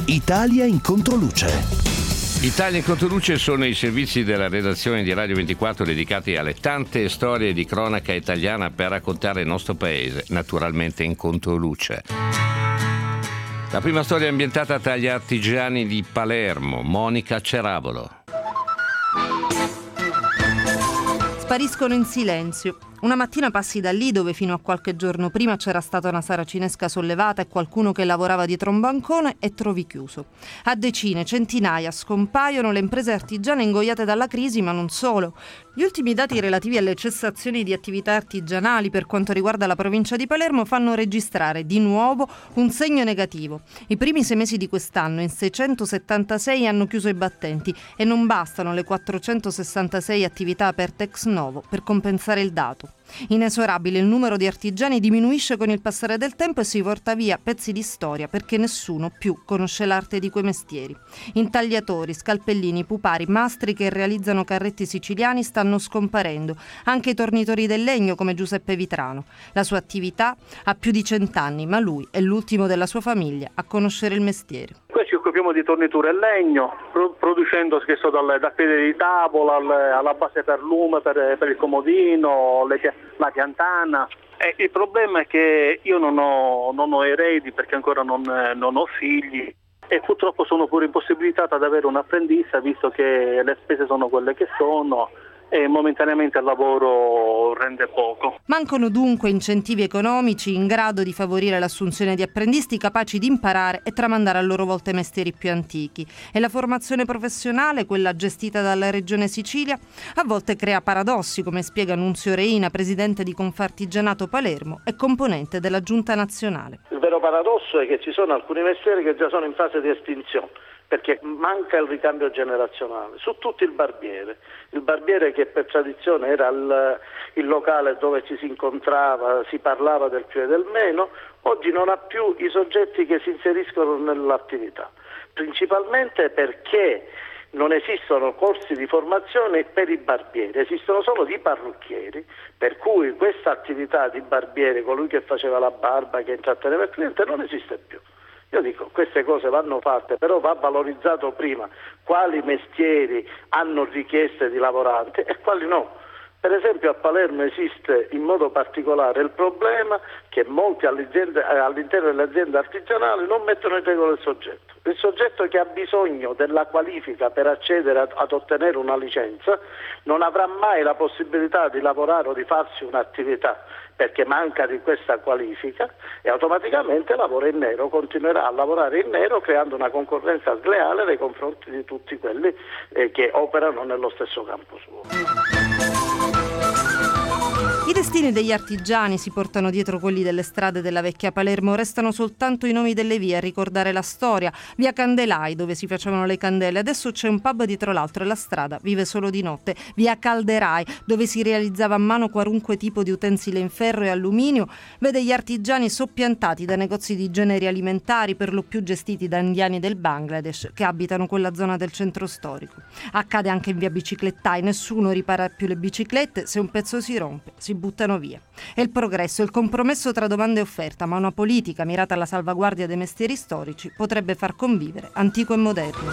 Italia in controluce. Italia in controluce sono i servizi della redazione di Radio 24 dedicati alle tante storie di cronaca italiana per raccontare il nostro paese, naturalmente in controluce. La prima storia è ambientata tra gli artigiani di Palermo, Monica Cerabolo. Spariscono in silenzio. Una mattina passi da lì dove fino a qualche giorno prima c'era stata una saracinesca sollevata e qualcuno che lavorava dietro un bancone e trovi chiuso. A decine, centinaia scompaiono le imprese artigiane ingoiate dalla crisi, ma non solo. Gli ultimi dati relativi alle cessazioni di attività artigianali per quanto riguarda la provincia di Palermo fanno registrare di nuovo un segno negativo. I primi 6 mesi di quest'anno in 676 hanno chiuso i battenti e non bastano le 466 attività aperte ex novo per compensare il dato. Inesorabile, il numero di artigiani diminuisce con il passare del tempo e si porta via pezzi di storia perché nessuno più conosce l'arte di quei mestieri. Intagliatori, scalpellini, pupari, mastri che realizzano carretti siciliani stanno scomparendo, anche i tornitori del legno come Giuseppe Vitrano. La sua attività ha più di 100 anni, ma lui è l'ultimo della sua famiglia a conoscere il mestiere. Qui ci occupiamo di torniture e legno, producendo spesso dal piede di tavola alla base per lume, per il comodino, la piantana. E il problema è che io non ho eredi perché ancora non ho figli e purtroppo sono pure impossibilitata ad avere un'apprendista visto che le spese sono quelle che sono e momentaneamente il lavoro rende poco. Mancano dunque incentivi economici in grado di favorire l'assunzione di apprendisti capaci di imparare e tramandare a loro volta i mestieri più antichi. E la formazione professionale, quella gestita dalla Regione Sicilia, a volte crea paradossi, come spiega Nunzio Reina, presidente di Confartigianato Palermo e componente della Giunta Nazionale. Il vero paradosso è che ci sono alcuni mestieri che già sono in fase di estinzione, perché manca il ricambio generazionale. Su tutto il barbiere che per tradizione era il locale dove ci si incontrava, si parlava del più e del meno, oggi non ha più i soggetti che si inseriscono nell'attività, principalmente perché non esistono corsi di formazione per i barbieri, esistono solo di parrucchieri, per cui questa attività di barbiere, colui che faceva la barba, che intratteneva il cliente, non esiste più. Io dico, queste cose vanno fatte, però va valorizzato prima quali mestieri hanno richieste di lavoranti e quali no. Per esempio a Palermo esiste in modo particolare il problema che molti all'interno delle aziende artigianali non mettono in regola il soggetto. Il soggetto che ha bisogno della qualifica per accedere ad ottenere una licenza non avrà mai la possibilità di lavorare o di farsi un'attività perché manca di questa qualifica e automaticamente lavora in nero, continuerà a lavorare in nero creando una concorrenza sleale nei confronti di tutti quelli che operano nello stesso campo suo. I destini degli artigiani si portano dietro quelli delle strade della vecchia Palermo, restano soltanto i nomi delle vie a ricordare la storia. Via Candelai, dove si facevano le candele, adesso c'è un pub dietro l'altro e la strada vive solo di notte. Via Calderai, dove si realizzava a mano qualunque tipo di utensile in ferro e alluminio, vede gli artigiani soppiantati da negozi di generi alimentari, per lo più gestiti da indiani del Bangladesh che abitano quella zona del centro storico. Accade anche in via Biciclettai, nessuno ripara più le biciclette, se un pezzo si rompe si buttano via. È il progresso, il compromesso tra domanda e offerta, ma una politica mirata alla salvaguardia dei mestieri storici potrebbe far convivere antico e moderno.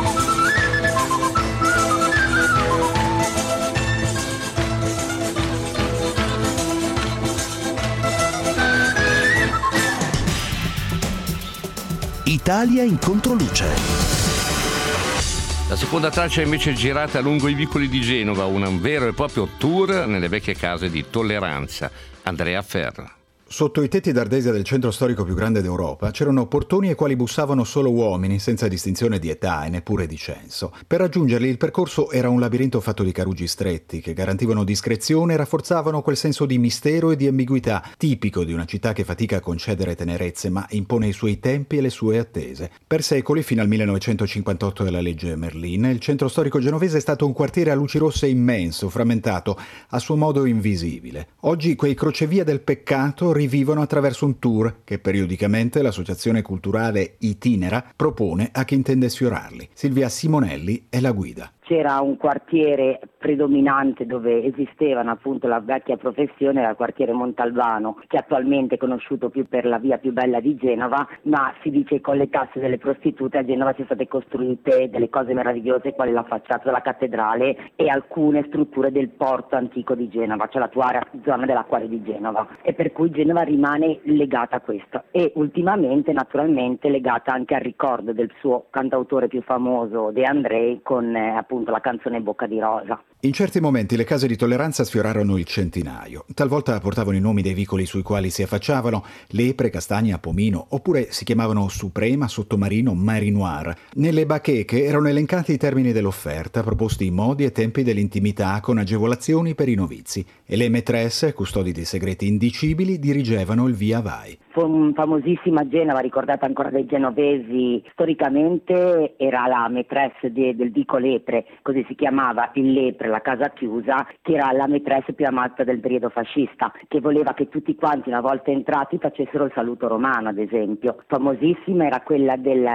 Italia in controluce. La seconda traccia è invece girata lungo i vicoli di Genova, un vero e proprio tour nelle vecchie case di Tolleranza. Andrea Ferro. Sotto i tetti d'Ardesia del centro storico più grande d'Europa c'erano portoni ai quali bussavano solo uomini, senza distinzione di età e neppure di censo. Per raggiungerli il percorso era un labirinto fatto di carugi stretti che garantivano discrezione e rafforzavano quel senso di mistero e di ambiguità tipico di una città che fatica a concedere tenerezze ma impone i suoi tempi e le sue attese. Per secoli, fino al 1958 della legge Merlin, il centro storico genovese è stato un quartiere a luci rosse immenso, frammentato, a suo modo invisibile. Oggi quei crocevia del peccato rivivono attraverso un tour che periodicamente l'associazione culturale Itinera propone a chi intende sfiorarli. Silvia Simonelli è la guida. C'era un quartiere predominante dove esistevano appunto la vecchia professione era il quartiere Montalbano, che attualmente è conosciuto più per la via più bella di Genova, ma si dice che con le tasse delle prostitute a Genova sono state costruite delle cose meravigliose quali la facciata della cattedrale e alcune strutture del porto antico di Genova, cioè l'attuale zona dell'acquario di Genova, e per cui Genova rimane legata a questo e ultimamente naturalmente legata anche al ricordo del suo cantautore più famoso De André con appunto la canzone Bocca di Rosa. In certi momenti le case di tolleranza sfiorarono il centinaio. Talvolta portavano i nomi dei vicoli sui quali si affacciavano, Lepre, Castagna, Pomino, oppure si chiamavano Suprema, Sottomarino, Marinoir. Nelle bacheche erano elencati i termini dell'offerta, proposti i modi e tempi dell'intimità con agevolazioni per i novizi e le maîtresse, custodi di segreti indicibili, dirigevano il via vai. Famosissima Genova, ricordata ancora dai genovesi, storicamente era la maîtresse del Vico Lepre, così si chiamava il Lepre, la casa chiusa, che era la maîtresse più amata del periodo fascista, che voleva che tutti quanti una volta entrati facessero il saluto romano, ad esempio. Famosissima era quella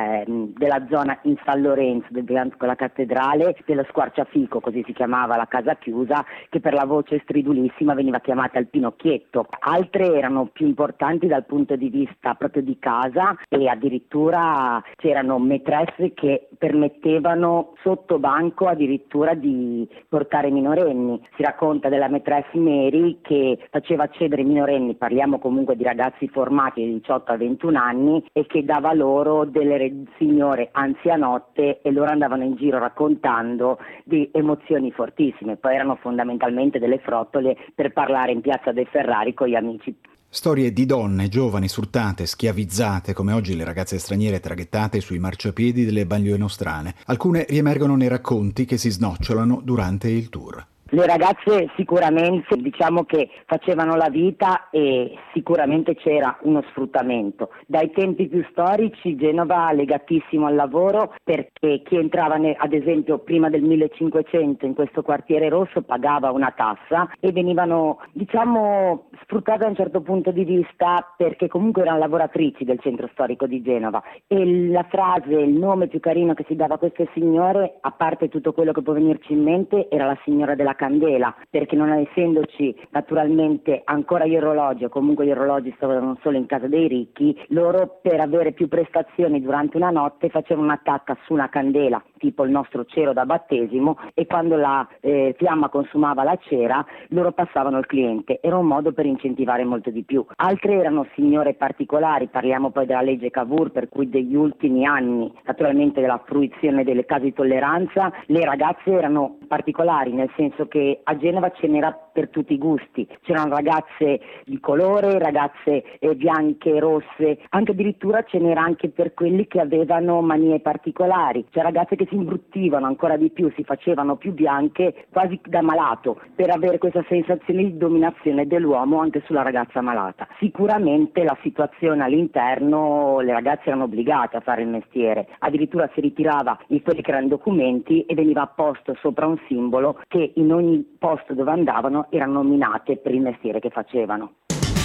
della zona in San Lorenzo, con la cattedrale, dello Squarciafico, così si chiamava la casa chiusa, che per la voce stridulissima veniva chiamata il Pinocchietto. Altre erano più importanti dal punto di vista proprio di casa e addirittura c'erano maîtresse che permettevano sotto banco addirittura di portare minorenni. Si racconta della maîtresse Mary che faceva accedere i minorenni, parliamo comunque di ragazzi formati di 18 a 21 anni, e che dava loro delle signore anzianotte e loro andavano in giro raccontando di emozioni fortissime. Poi erano fondamentalmente delle frottole per parlare in piazza dei Ferrari con gli amici. Storie di donne giovani sfruttate, schiavizzate, come oggi le ragazze straniere traghettate sui marciapiedi delle banlieue nostrane. Alcune riemergono nei racconti che si snocciolano durante il tour. Le ragazze sicuramente diciamo che facevano la vita e sicuramente c'era uno sfruttamento. Dai tempi più storici Genova legatissimo al lavoro, perché chi entrava ad esempio prima del 1500 in questo quartiere rosso pagava una tassa e venivano diciamo sfruttate da un certo punto di vista, perché comunque erano lavoratrici del centro storico di Genova. E la frase, il nome più carino che si dava a queste signore, a parte tutto quello che può venirci in mente, era la signora della candela, perché non essendoci naturalmente ancora gli orologi, o comunque gli orologi stavano solo in casa dei ricchi, loro per avere più prestazioni durante una notte facevano un'attacca su una candela, tipo il nostro cero da battesimo, e quando la fiamma consumava la cera loro passavano il cliente. Era un modo per incentivare molto di più. Altre erano signore particolari, parliamo poi della legge Cavour, per cui degli ultimi anni naturalmente della fruizione delle case di tolleranza, le ragazze erano particolari, nel senso che a Genova ce n'era per tutti i gusti. C'erano ragazze di colore, ragazze bianche, rosse, anche addirittura ce n'era anche per quelli che avevano manie particolari, cioè ragazze che si imbruttivano ancora di più, si facevano più bianche quasi da malato, per avere questa sensazione di dominazione dell'uomo anche sulla ragazza malata. Sicuramente la situazione all'interno, le ragazze erano obbligate a fare il mestiere, addirittura si ritirava i quelli che erano documenti e veniva apposto sopra un simbolo che in ogni posto dove andavano erano nominate per il mestiere che facevano.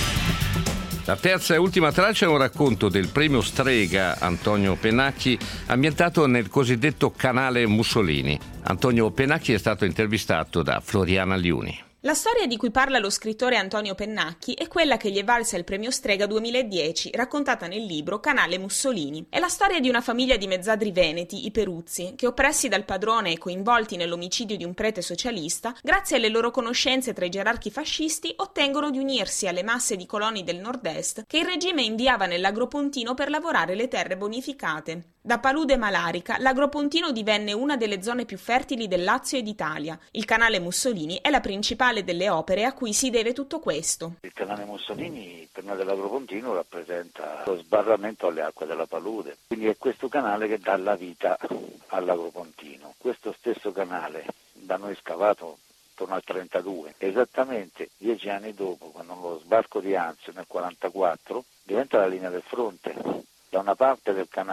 La terza e ultima traccia è un racconto del premio Strega Antonio Pennacchi, ambientato nel cosiddetto canale Mussolini. Antonio Pennacchi è stato intervistato da Floriana Liuni. La storia di cui parla lo scrittore Antonio Pennacchi è quella che gli è valsa il premio Strega 2010, raccontata nel libro Canale Mussolini. È la storia di una famiglia di mezzadri veneti, i Peruzzi, che oppressi dal padrone e coinvolti nell'omicidio di un prete socialista, grazie alle loro conoscenze tra i gerarchi fascisti, ottengono di unirsi alle masse di coloni del nord-est che il regime inviava nell'Agropontino per lavorare le terre bonificate. Da palude malarica, l'Agropontino divenne una delle zone più fertili del Lazio e d'Italia. Il canale Mussolini è la principale delle opere a cui si deve tutto questo. Il canale Mussolini per noi dell'Agropontino rappresenta lo sbarramento alle acque della palude, quindi è questo canale che dà la vita all'Agropontino. Questo stesso canale da noi scavato intorno al 32, esattamente 10 anni dopo, quando lo sbarco di Anzio nel 44 diventa la linea del fronte. Da una parte del canale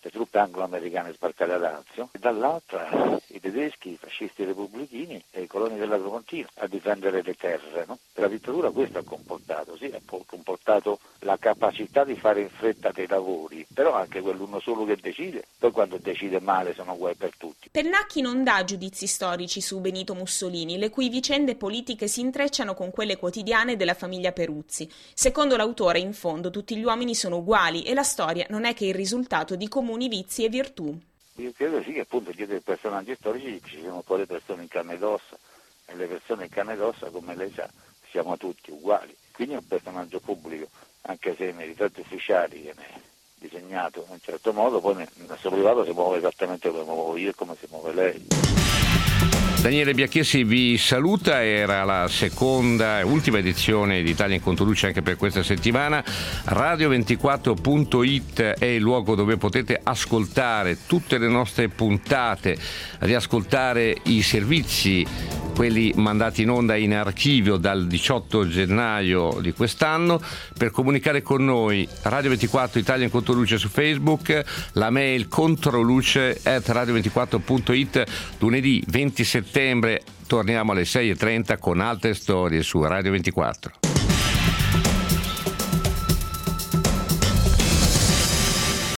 le truppe anglo-americane sbarcate ad Anzio, e dall'altra i tedeschi, i fascisti repubblichini e i coloni dell'Adriatic a difendere le terre. No? La dittatura questo ha comportato, sì, ha comportato la capacità di fare in fretta dei lavori, però anche quell'uno solo che decide, poi quando decide male sono guai per tutti. Pennacchi non dà giudizi storici su Benito Mussolini, le cui vicende politiche si intrecciano con quelle quotidiane della famiglia Peruzzi. Secondo l'autore, in fondo, tutti gli uomini sono uguali e la storia non è che il risultato di comuni vizi e virtù. Io credo sì che appunto dietro ai personaggi storici ci siano poi le persone in carne ed ossa, e le persone in carne ed ossa, come lei sa, siamo tutti uguali. Quindi è un personaggio pubblico, anche se nei ritratti ufficiali viene disegnato in un certo modo, poi nel suo privato si muove esattamente come muovo io e come si muove lei. Daniele Biacchessi vi saluta, era la seconda e ultima edizione di Italia in Controluce anche per questa settimana. Radio24.it è il luogo dove potete ascoltare tutte le nostre puntate, riascoltare i servizi, quelli mandati in onda in archivio dal 18 gennaio di quest'anno. Per comunicare con noi, Radio24 Italia in Controluce su Facebook, la mail controluce@radio24.it. Lunedì 20 settembre torniamo alle 6:30 con altre storie su Radio 24.